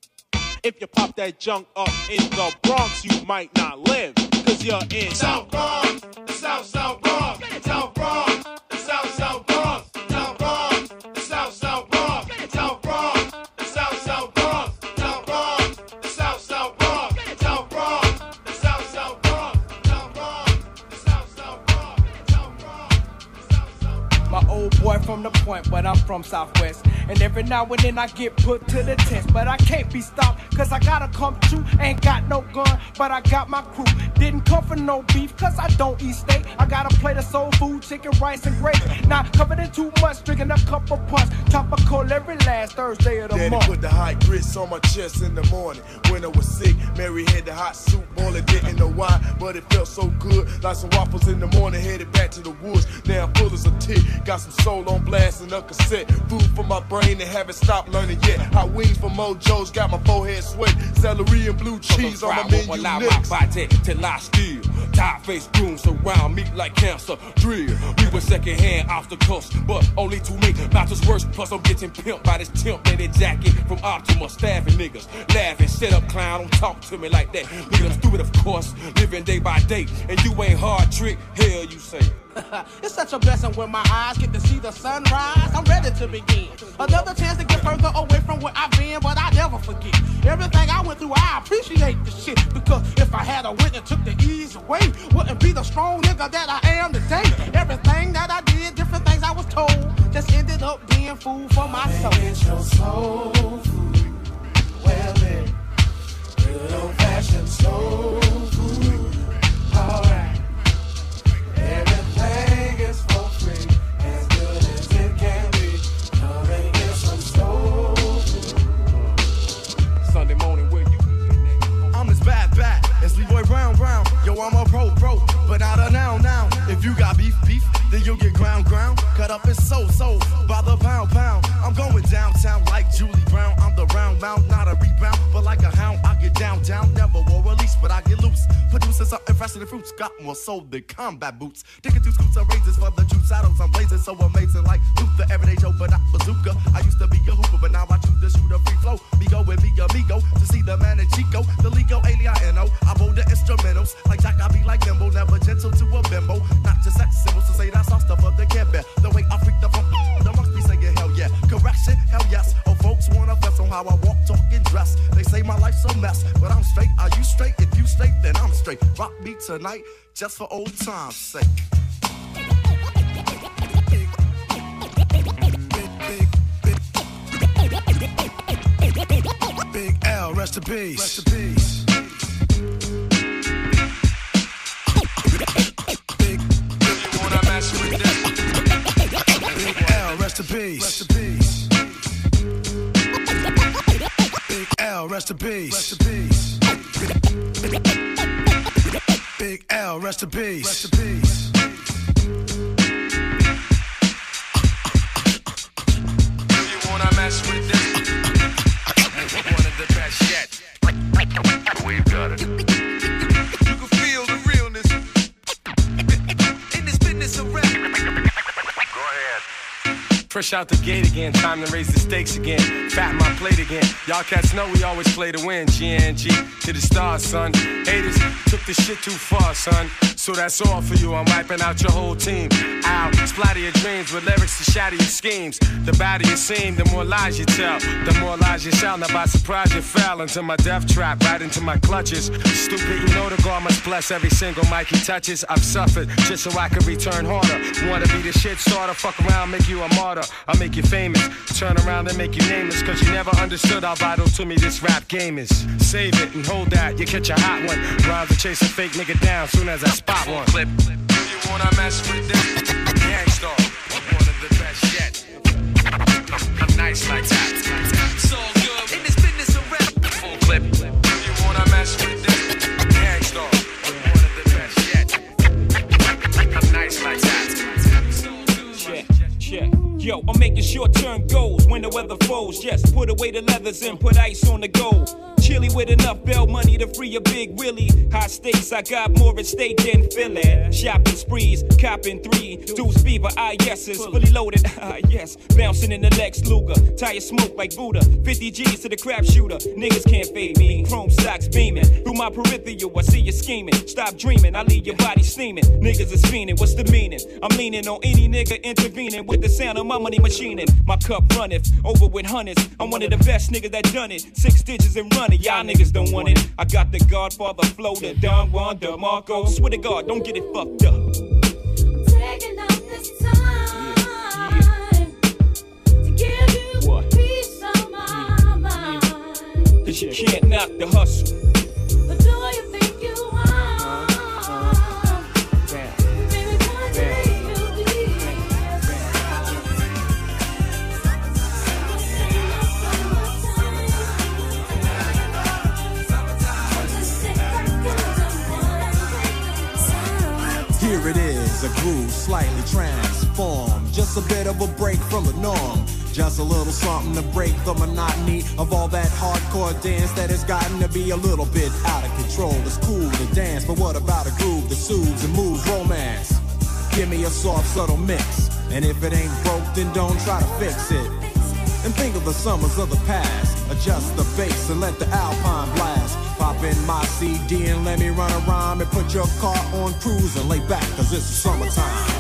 [SPEAKER 7] If you pop that junk up in the Bronx, you might not live, cause you're in
[SPEAKER 2] South Bronx, the South South Bronx, South Bronx, the South South Bronx, South Bronx, the South South Bronx, South Bronx, the South South Bronx, South Bronx, the South South Bronx, South Bronx, the South South Bronx, South Bronx, the South South Bronx, South Bronx.
[SPEAKER 11] My old boy from the point, but I'm from Southwest. And every now and then I get put to the test. But I can't be stopped, cause I gotta come true. Ain't got no gun, but I got my crew. Didn't come for no beef, cause I don't eat steak. I got a plate of soul food, chicken, rice, and gravy. Not covered in too much, drinking a cup of punch. Tropical every last Thursday of the
[SPEAKER 19] Daddy
[SPEAKER 11] month.
[SPEAKER 19] put the hot grits on my chest in the morning. When I was sick, Mary had the hot soup boil. I didn't know why, but it felt so good. Like some waffles in the morning, headed back to the woods. Now I'm full as a tick. Got some soul on blast and a cassette. Food for my brain and haven't stopped learning yet. Hot wings from Mojo's got my forehead sweat. Celery and blue cheese on my menu next.
[SPEAKER 9] Till I steal. Tie-faced grooms surround me like cancer. Drill. We were second-hand obstacles, but only to me. Matters worse, plus I'm getting pimped by this temp-knitted jacket from Optimus. Stabbing niggas, laughing, shut up, clown. Don't talk to me like that. Nigga, I'm stupid, of course. Living day by day, and you ain't hard trick. Hell, you say.
[SPEAKER 13] It's such a blessing when my eyes get to see the sunrise. I'm ready to begin. Another chance to get further away from where I've been, but I never forget. Everything I went through, I appreciate the shit. Because if I had a wit that took the ease away, wouldn't be the strong nigga that I am today. Everything that I did, different things I was told, just ended up being food for my soul.
[SPEAKER 2] It's your soul food. Well then, good old-fashioned soul food. Alright. Everything is for free, as good as it can be. Come and get some soul food.
[SPEAKER 9] Sunday morning, where you?
[SPEAKER 24] I'm as bad, bad as Leroy Brown, Brown. Yo, I'm a pro, pro, but not a now, now. If you got beef, beef, then you'll get ground, ground. Cut up his soul, soul, by the pound, pound. I'm going downtown like Julie Brown. I'm the round mound, not a rebound, but like a hound, I get down, down. Never will release, but I get loose. Producing something fresh in the fruits, got more soul than combat boots. Digging two scoops of razors for the juice. Shadows I'm blazing, so amazing like Luther. Everyday Joe, but not bazooka. I used to be a hooper, but now I choose to shoot a free flow. Migo with me, amigo, to see the man in Chico. The Lego, A-L-I-N-O. I bold the instrumentals. Like Jack, I be like nimble, never gentle to a bimbo. Not just sex symbols to say that's all stuff of the Care Bear. The way I freak the funk, the monks be saying hell yeah. Correction, hell yes. Oh, folks wanna fess on how I walk, talk, and dress. They say my life's a mess, but I'm straight. Are you straight? If you straight, then I'm straight. Rock me tonight, just for old time's sake.
[SPEAKER 1] Big L, rest in peace. Rest in peace. Big,
[SPEAKER 9] you wanna mess with this?
[SPEAKER 1] Big L, rest in peace. Rest in peace. Big L, rest in peace. Rest in peace. Big L, rest in peace. Rest in peace.
[SPEAKER 9] You wanna mess with this? One of the best yet. We've got it. You can feel the realness in this business of rap. Go ahead. Fresh out the gate again, time to raise the stakes again. Fat my plate again. Y'all cats know we always play to win. G N G to the stars, son. Haters took this shit too far, son. So that's all for you. I'm wiping out your whole team. Out, splatter your dreams with lyrics to shatter your schemes. The badder you seem, the more lies you tell. The more lies you sound. Now by surprise you fell into my death trap, right into my clutches. Stupid, you know the God must bless every single mic he touches. I've suffered just so I can return harder. Wanna be the shit starter, fuck around, make you a martyr. I'll make you famous, turn around and make you nameless. Cause you never understood how vital to me this rap game is. Save it and hold that, you catch a hot one. Rhymes to chase a fake nigga down soon as I spot one. Clip. Do you wanna mess with this? Gangstar, one of the best yet. I'm nice like that. It's all good in this business of rap. Full clip. Do you wanna mess with this? Gangstar, one of the best yet. I'm weather foes. Just put away the leathers and put ice on the gold. Chilly with enough bail money to free a big Willie. High stakes, I got more at stake than Philly. Shopping sprees, copping three. Deuce Beaver, I yeses, fully loaded, ah yes. Bouncing in the Lex Luger, tire smoke like Buddha. fifty G's to the crap shooter, niggas can't fade me. Chrome socks beaming, through my peripheral, I see you scheming. Stop dreaming, I leave your body steaming. Niggas is fiending, what's the meaning? I'm leaning on any nigga intervening with the sound of my money machining. My cup runneth, over with hundreds. I'm one of the best niggas that done it. Six digits and running. Y'all niggas don't want it. I got the Godfather flow, the Don Juan DeMarco. Swear to God, don't get it fucked up.
[SPEAKER 5] I'm taking out this time yeah, yeah. to give you
[SPEAKER 9] what?
[SPEAKER 5] Peace of my mind.
[SPEAKER 9] Cause you can't knock the hustle.
[SPEAKER 5] But do you think you are? Baby, one day you'll be.
[SPEAKER 17] Here it is, a groove slightly transformed. Just a bit of a break from the norm. Just a little something to break the monotony of all that hardcore dance that has gotten to be a little bit out of control. It's cool to dance, but what about a groove that soothes and moves romance? Give me a soft, subtle mix. And if it ain't broke, then don't try to fix it. And think of the summers of the past. Adjust the bass and let the Alpine blast. Pop in my C D and let me run a rhyme and put your car on cruise and lay back, cause it's summertime.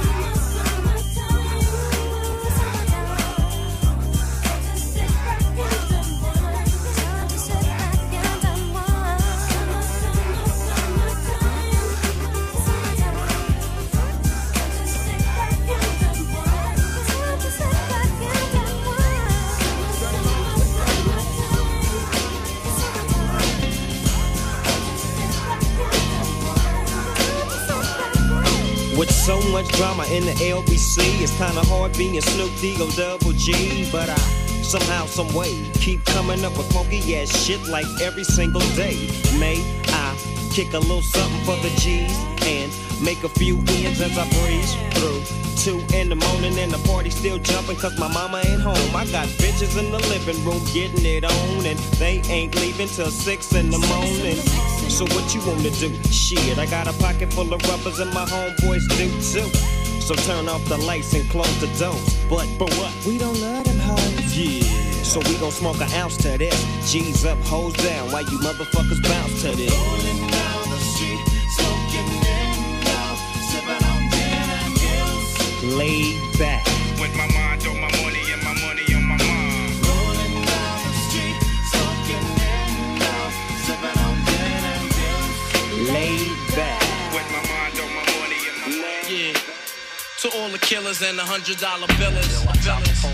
[SPEAKER 22] With so much drama in the L B C, it's kinda hard being Snoop D-O double G. But I somehow, some way, keep coming up with funky ass shit like every single day. May I kick a little something for the G's and make a few ends as I breeze through. Two in the morning and the party still jumping cause my mama ain't home. I got bitches in the living room getting it on and they ain't leaving till six in the morning. So what you wanna do? Shit, I got a pocket full of rubbers and my homeboys do too. So turn off the lights and close the doors. But, but what? We don't love them hoes. Yeah. So we gon' smoke an ounce to this. G's up, hoes down, while you motherfuckers bounce to this.
[SPEAKER 2] Rolling down the street, smoking in now, sipping on gin and gills.
[SPEAKER 22] Laid back.
[SPEAKER 9] With my mind on my money and my money on my mind.
[SPEAKER 2] Rolling down the street, smoking in now, sipping on gin and gills.
[SPEAKER 22] Laid back.
[SPEAKER 9] With my mind on my money and my mind.
[SPEAKER 12] Yeah. To all the killers and the hundred dollar billers. billers.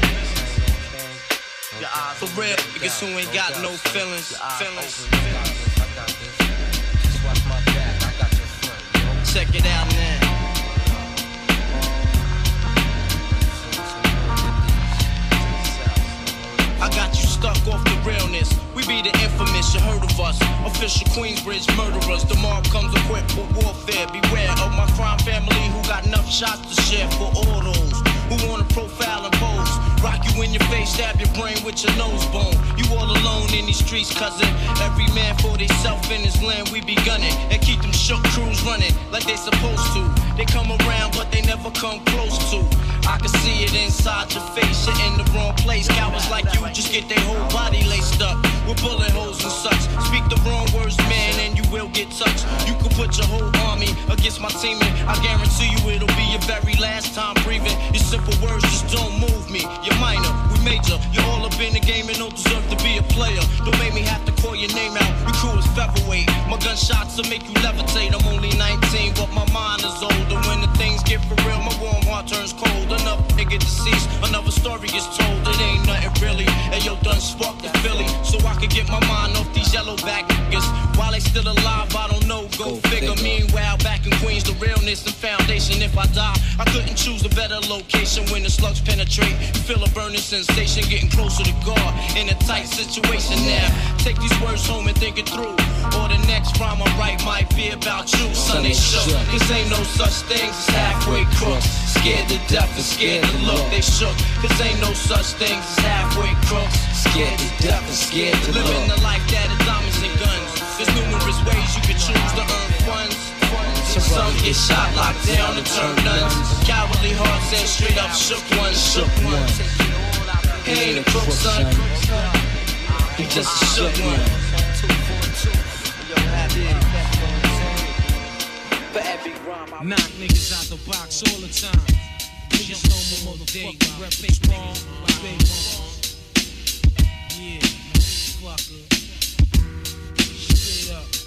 [SPEAKER 12] For real, niggas who ain't got no feelings. feelings. Check it out now. I got you stuck off the realness. We be the infamous, you heard of us. Official Queensbridge murderers. The mob comes equipped with warfare. Beware of my crime family who got enough shots to share for all those who wanna profile and pose. Rock you in your face, stab your brain with your nose bone. You all alone in these streets, cousin. Every man for theyself in his land, we be gunning. And keep them shook crews running like they supposed to. They come around, but they never come close to. I can see it inside your face, you're in the wrong place. Cowards like you just get their whole body laced up with bullet holes and such. Speak the wrong words, man, and you will get touched. You can put your whole army against my team, and I guarantee you it'll be your very last time breathing. Your simple words just don't move me. You're minor, we major. You're all up in the game and don't deserve to be a player. Don't make me have to call your name out. Your crew is featherweight. My gunshots will make you levitate. I'm only nineteen, but my mind is older. When the things get for real, my warm heart turns cold. Another nigga deceased, another story gets told. It ain't nothing really. And yo, done sparked the Philly, so I could get my mind off these yellow back niggas. While they still alive, I don't know, go, go figure. figure. Meanwhile, back in Queens, the realness and foundation. If I die, I couldn't choose a better location. When the slugs penetrate, you feel a burning sensation, getting closer to God in a tight situation now. Take these words home and think it through, or the next rhyme I write might be about you. Son, they shook, cause ain't no such things as halfway crooks. Scared to death and scared to look. They shook, cause ain't no such things as halfway crooks. Scared to death and scared to look. Living the life that is diamonds and guns. There's numerous ways you can choose to earn funds. Some get shot, locked down, and turn nuns. Cowardly hearts and straight up shook ones, shook ones. He ain't a crook, son. He just a shook one.
[SPEAKER 4] Knock niggas out the box all the time. Just no more motherfucking rep strong. Yeah, fucker. Straight up.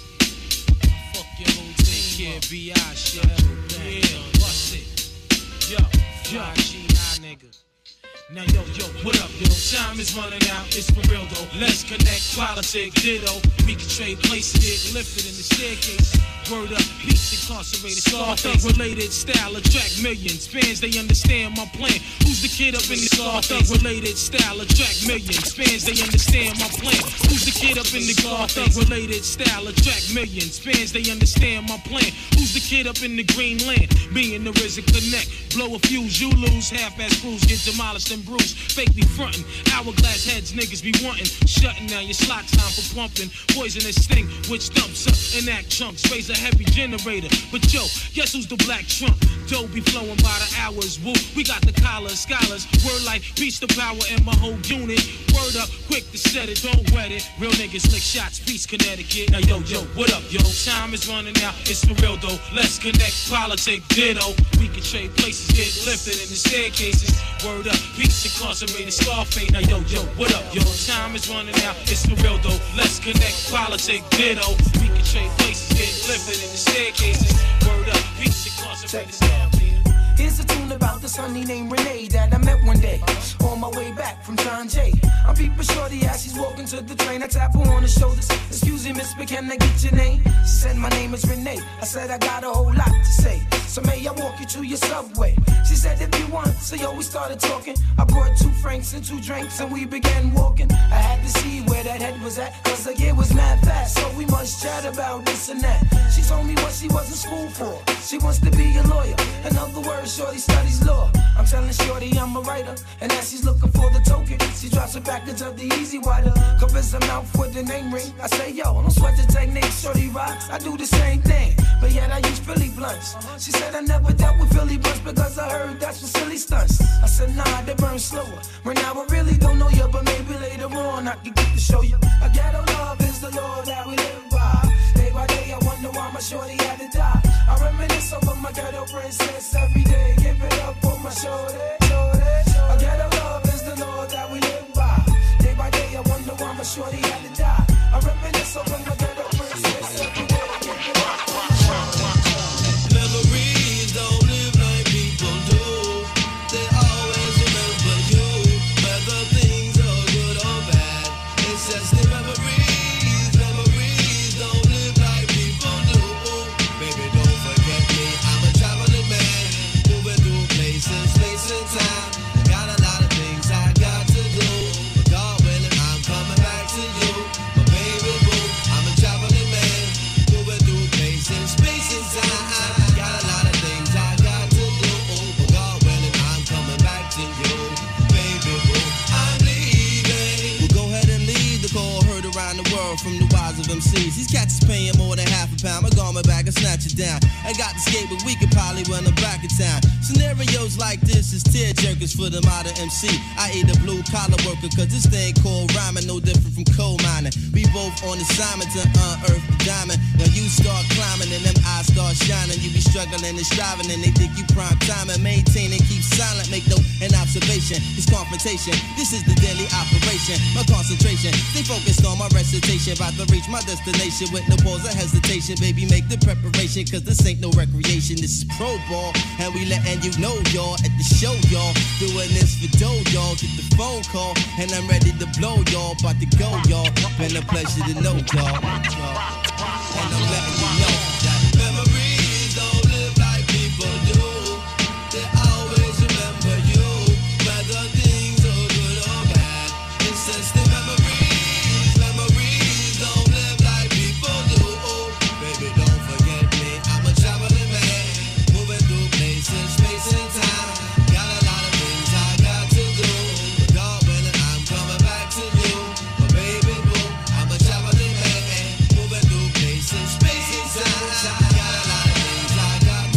[SPEAKER 4] Fuck your whole thing, kid. B I shit. Yeah, bust it. Yo, yo, G I nigga. Now yo, yo, what up, yo? Time is running out, it's for real though. Let's connect, politic, ditto. We can trade places, get lifted in the staircase. Word up, peace incarcerated, Scarface related style attract millions. Fans, they understand my plan. Who's the kid up in the Scarface related style attract millions? Fans, they understand my plan. Who's the kid up in the Scarface related style attract millions? Fans, they understand my plan. Who's the kid up in the Green Land? Me and the R Z A connect. Blow a fuse, you lose. Half-ass crews get demolished and bruised. Fake me frontin'. Hourglass heads niggas be wantin'. Shutting down your slot time for pumping. Poisonous sting, which dumps up and act chunks. Raise a heavy generator. But yo, guess who's the black Trump? Dough be flowing by the hours. Woo, we got the collars, scholars. Word like peace to power and my whole unit. Word up, quick to set it, don't wet it. Real niggas lick shots, peace Connecticut. Now yo, yo, what up, yo? Time is running out, it's for real though. Let's connect, politic, ditto. We can trade places, get lifted in the staircases. Word up, peace incarcerated, Scarface. Now yo, yo, what up, yo? Time is running out, it's for real though. Let's connect, politic, ditto. We can trade places, get lifted in the staircases. Word up, peace incarcerated, Scarface.
[SPEAKER 14] Here's a tune about this honey named Renee that I met one day on my way back from John Jay. I'm peeping shorty as she's walking to the train. I tap her on the shoulders. Excuse me, miss, but can I get your name? She said my name is Renee. I said I got a whole lot to say. So may I walk you to your subway? She said if you want. So yo, we started talking. I brought two francs and two drinks and we began walking. I had to see where that head was at, cause the year was mad fast. So we must chat about this and that. She told me what she was in school for. She wants to be a lawyer. In other words, shorty studies law. I'm telling shorty I'm a writer. And as she's looking for the token, she drops a package of the easy wider. Covers her mouth with the name ring. I say, yo, don't sweat the technique, shorty rocks. I do the same thing, but yet I use Philly blunts. She said I never dealt with Philly blunts because I heard that's for silly stunts. I said, nah, they burn slower. Right now I really don't know you, but maybe later on I can get to show you. A ghetto love is the law that we live by. Day by day I wonder why my shorty had to die. I reminisce over my ghetto princess every day. Give it up for my shorty, shorty. A ghetto love is the law that we live by. Day by day I wonder why my shorty had to die. I reminisce over my ghetto princess every day. Give it up for my shorty.
[SPEAKER 15] Memories don't live like people do. They always remember you, whether things are good or bad. It's just the memories, memories don't live like people do. Baby, don't forget me, I'm a traveling man, moving through places, space and time. I got a lot of things I got to do, but God willing, I'm coming back to you. My baby boo, I'm a traveling man, moving through places, space and time. I got a lot of things I got to do, but God willing, I'm coming back to you. Baby boo, I'm leaving. Well, go ahead and leave the call heard around the world from the wise of M Cs. These cats is paying more than half a pound. My garment bag and snatch it down. I got the skate, but we could probably run them back in town. Scenarios like this is tear jerkers for the modern M C. I ain't a blue collar worker, cause this thing called rhyming no different from coal mining. We both on assignment to unearth the diamond. When you start climbing and them eyes start shining, you be struggling and striving and they think you prime time and maintain and keep silent. Make no an observation. It's confrontation. This is the daily operation. My concentration. Stay focused on my recitation. About to reach my destination with no pause or hesitation. Baby, make the preparation, cause this ain't no recreation. This is pro ball, and we letting you know, y'all, at the show, y'all. Doing this for dough, y'all. Get the phone call, and I'm ready to blow, y'all. About to go, y'all. Been a pleasure to know, y'all. y'all.